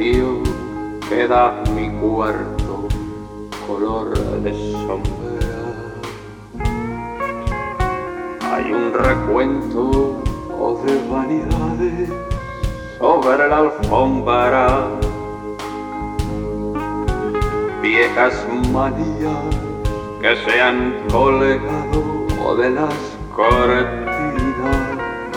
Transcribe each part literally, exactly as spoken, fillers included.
silencio queda mi cuarto color de sombra. Hay un recuento de vanidades sobre la alfombra, viejas manías que se han colgado de las cortinas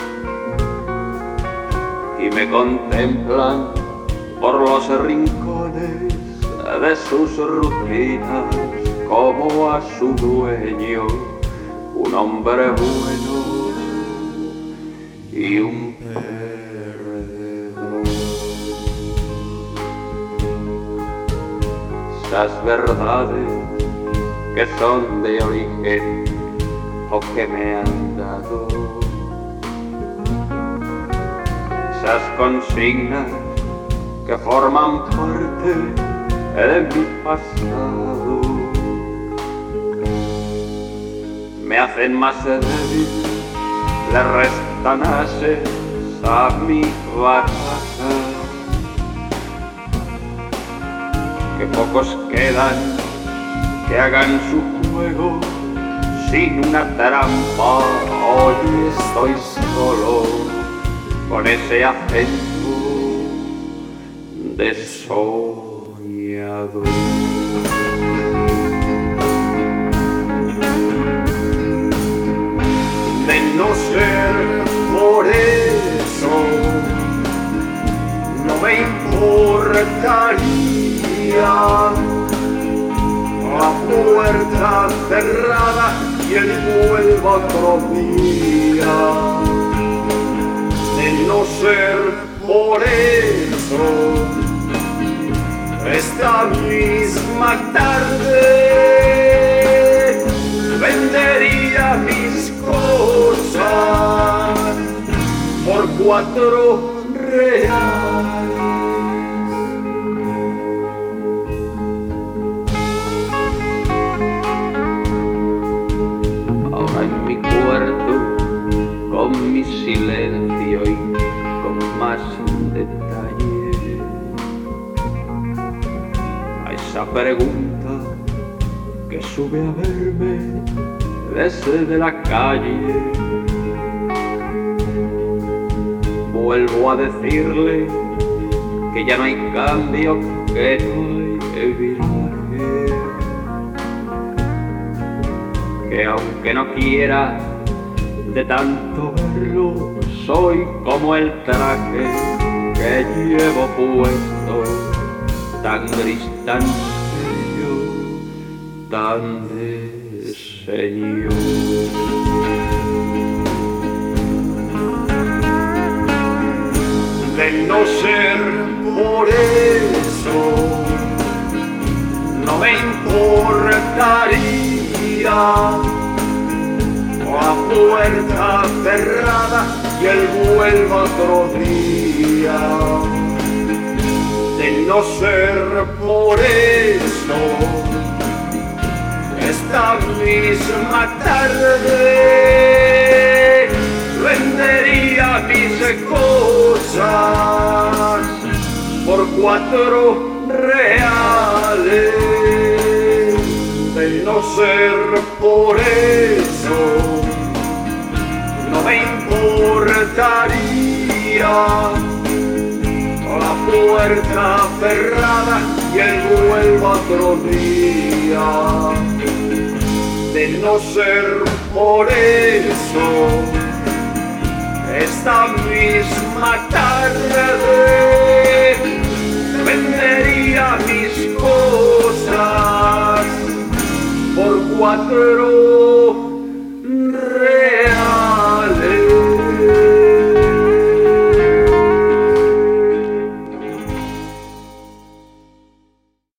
y me contemplan por los rincones de sus rutinas como a su dueño, un hombre bueno y un perdedor. Esas verdades que son de origen o que me han dado, esas consignas que forman parte de mi pasado, me hacen más débil, le restan ases a mi baraja, que pocos quedan que hagan su juego sin una trampa. Hoy estoy solo con ese acento de soñador. De no ser por eso, no me importaría la puerta cerrada y el vuelvo otro día. De no ser por eso, esta misma tarde vendería mis cosas por cuatro reales. Ahora en mi cuarto, con mi silencio y con más detalle, a esa pregunta que sube a verme desde la calle, vuelvo a decirle que ya no hay cambio, que no hay viraje, que aunque no quiera de tanto verlo, soy como el traje que llevo puesto, tan gris, tan serio, tan de señor. De no ser por eso, no me importaría la puerta cerrada y el vuelvo otro día. De no ser por eso, esta misma tarde vendería mis cosas por cuatro reales. De no ser por eso, no me importaría la puerta cerrada y el vuelvo otro día. De no ser por eso, esta misma tarde vendería mis cosas por cuatro